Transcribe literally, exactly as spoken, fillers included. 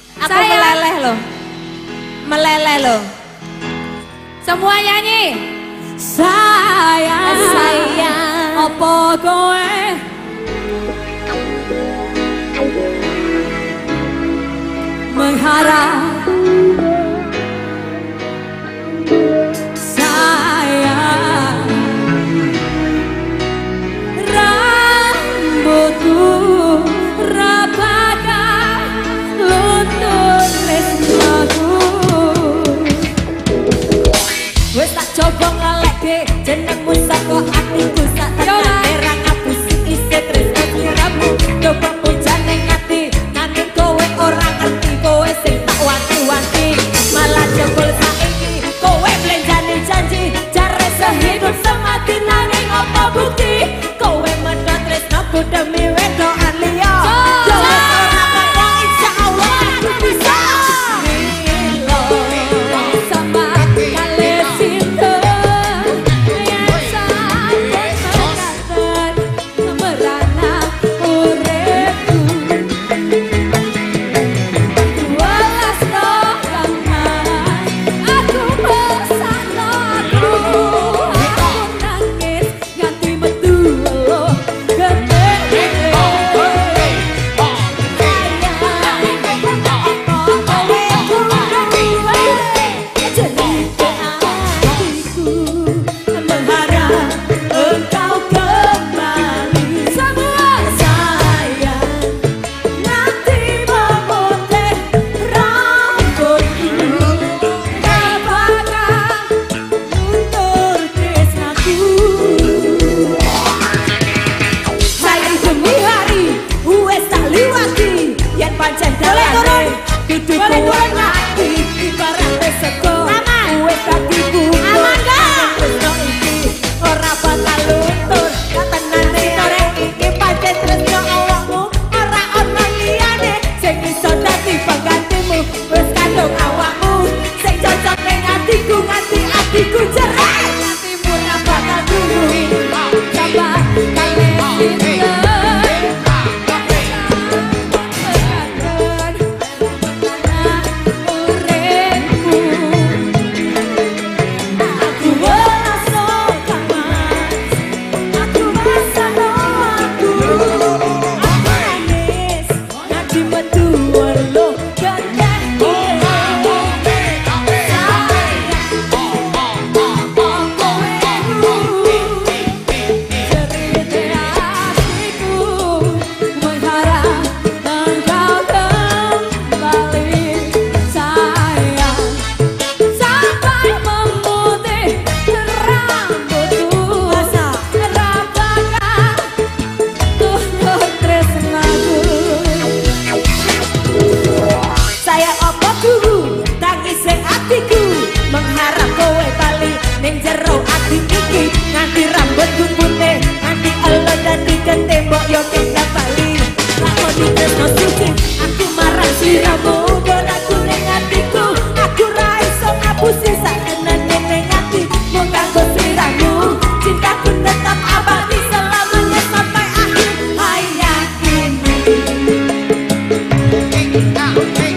Aku meleleh loh. Meleleh loh. Semua nyanyi. Sayang, sayang, apa kowe mengharap sayang rambutku rapakah luntur tresnaku wis tak coba ngalekke jenengmu saka atiku sak tenan ra ngapusi isih tresno sliramu coba pujane ngati nanging kowe ora ngerti kowe sing tak wanti-wanti malah jebul saiki kowe blenjani janji jare sehidup semati nanging apa bukti kowe medhot tresnoku demi wedokan liya yo wis ora apa insyaallah aku bisa Now,